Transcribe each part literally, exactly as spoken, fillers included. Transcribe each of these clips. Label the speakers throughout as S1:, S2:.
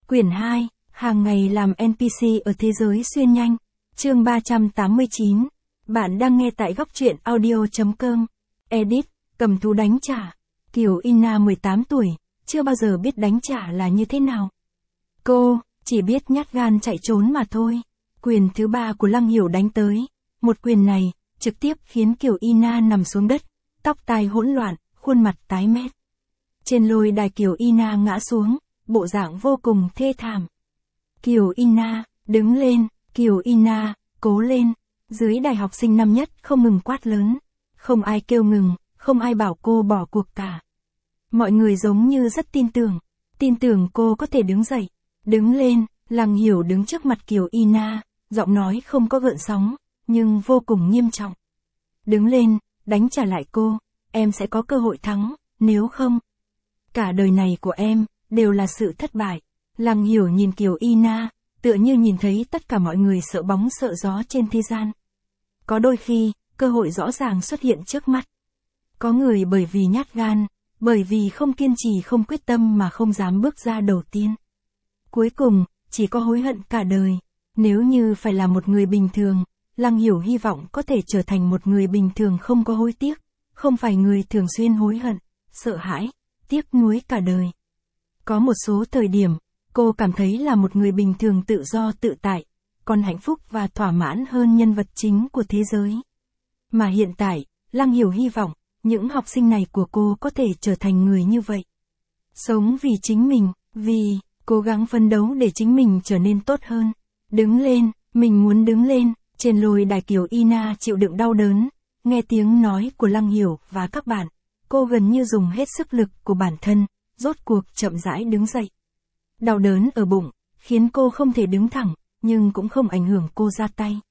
S1: Quyển hai, hàng ngày làm en pê xê ở thế giới xuyên nhanh. Chương ba trăm tám mươi chín. Bạn đang nghe tại góc truyện audio chấm com. Edit, cầm thú đánh trả. Kiều Ina mười tám tuổi, chưa bao giờ biết đánh trả là như thế nào. Cô, chỉ biết nhát gan chạy trốn mà thôi. Quyền thứ ba của Lăng Hiểu đánh tới. Một quyền này, trực tiếp khiến Kiều Ina nằm xuống đất, tóc tai hỗn loạn, khuôn mặt tái mét. Trên lôi đài Kiều Ina ngã xuống, bộ dạng vô cùng thê thảm. Kiều Ina, đứng lên, Kiều Ina, cố lên. Dưới đài học sinh năm nhất không ngừng quát lớn. Không ai kêu ngừng, không ai bảo cô bỏ cuộc cả. Mọi người giống như rất tin tưởng, tin tưởng cô có thể đứng dậy. Đứng lên, Lăng Hiểu đứng trước mặt Kiều Ina, giọng nói không có gợn sóng, nhưng vô cùng nghiêm trọng. Đứng lên, đánh trả lại cô, em sẽ có cơ hội thắng, nếu không, cả đời này của em, đều là sự thất bại. Lăng Hiểu nhìn Kiều Ina, tựa như nhìn thấy tất cả mọi người sợ bóng sợ gió trên thế gian. Có đôi khi, cơ hội rõ ràng xuất hiện trước mắt. Có người bởi vì nhát gan, bởi vì không kiên trì không quyết tâm mà không dám bước ra đầu tiên. Cuối cùng, chỉ có hối hận cả đời. Nếu như phải là một người bình thường, Lăng Hiểu hy vọng có thể trở thành một người bình thường không có hối tiếc, không phải người thường xuyên hối hận, sợ hãi, tiếc nuối cả đời. Có một số thời điểm, cô cảm thấy là một người bình thường tự do tự tại, còn hạnh phúc và thỏa mãn hơn nhân vật chính của thế giới. Mà hiện tại, Lăng Hiểu hy vọng, những học sinh này của cô có thể trở thành người như vậy. Sống vì chính mình, vì, cố gắng phấn đấu để chính mình trở nên tốt hơn. Đứng lên, mình muốn đứng lên, trên lôi đài Kiều Ina chịu đựng đau đớn, nghe tiếng nói của Lăng Hiểu và các bạn, cô gần như dùng hết sức lực của bản thân, rốt cuộc chậm rãi đứng dậy. Đau đớn ở bụng, khiến cô không thể đứng thẳng, nhưng cũng không ảnh hưởng cô ra tay.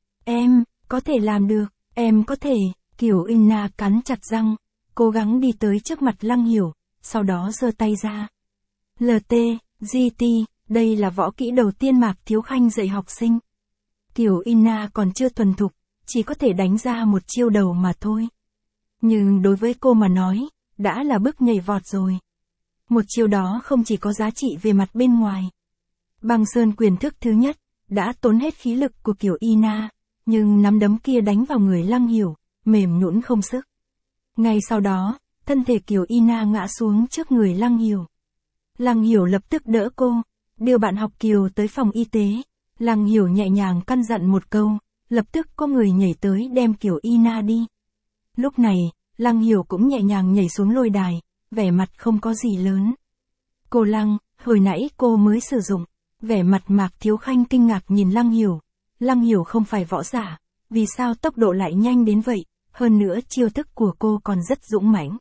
S1: Em, có thể làm được, em có thể, Kiều Ina cắn chặt răng, cố gắng đi tới trước mặt Lăng Hiểu, sau đó giơ tay ra. lờ tê, giê tê, đây là võ kỹ đầu tiên Mạc Thiếu Khanh dạy học sinh. Kiều Ina còn chưa thuần thục, chỉ có thể đánh ra một chiêu đầu mà thôi. Nhưng đối với cô mà nói, đã là bước nhảy vọt rồi. Một chiêu đó không chỉ có giá trị về mặt bên ngoài. Băng Sơn quyền thức thứ nhất, đã tốn hết khí lực của Kiều Ina, nhưng nắm đấm kia đánh vào người Lăng Hiểu, mềm nhũn không sức. Ngay sau đó, thân thể Kiều Ina ngã xuống trước người Lăng Hiểu. Lăng Hiểu lập tức đỡ cô, đưa bạn học Kiều tới phòng y tế. Lăng Hiểu nhẹ nhàng căn dặn một câu, lập tức có người nhảy tới đem Kiều Ina đi. Lúc này, Lăng Hiểu cũng nhẹ nhàng nhảy xuống lôi đài, vẻ mặt không có gì lớn. Cô Lăng, hồi nãy cô mới sử dụng. Vẻ mặt Mạc Thiếu Khanh kinh ngạc nhìn Lăng Hiểu. Lăng Hiểu không phải võ giả, vì sao tốc độ lại nhanh đến vậy, hơn nữa chiêu thức của cô còn rất dũng mãnh.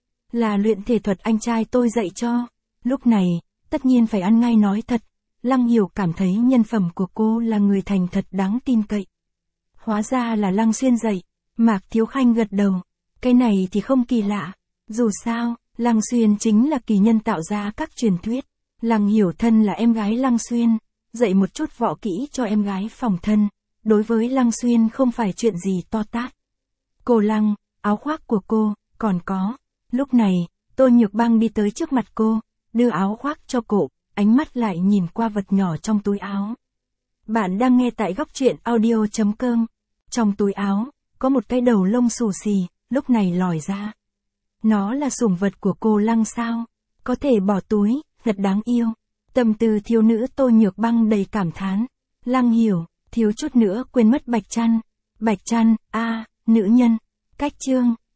S1: Là luyện thể thuật anh trai tôi dạy cho. Lúc này, tất nhiên phải ăn ngay nói thật. Lăng Hiểu cảm thấy nhân phẩm của cô là người thành thật đáng tin cậy. Hóa ra là Lăng Xuyên dạy. Mạc Thiếu Khanh gật đầu. Cái này thì không kỳ lạ. Dù sao, Lăng Xuyên chính là kỳ nhân tạo ra các truyền thuyết. Lăng Hiểu thân là em gái Lăng Xuyên, dạy một chút võ kỹ cho em gái phòng thân. Đối với Lăng Xuyên không phải chuyện gì to tát. Cô Lăng, áo khoác của cô, còn có. Lúc này, Tô Nhược Băng đi tới trước mặt cô, đưa áo khoác cho cô, ánh mắt lại nhìn qua vật nhỏ trong túi áo. Bạn đang nghe tại góc truyện audio chấm com. Trong túi áo, có một cái đầu lông xù xì, lúc này lòi ra. Nó là sủng vật của cô Lăng sao? Có thể bỏ túi, thật đáng yêu. Tâm tư thiếu nữ Tô Nhược Băng đầy cảm thán. Lăng Hiểu, thiếu chút nữa quên mất Bạch Trăn. Bạch Trăn, a, nữ nhân. Cách chương.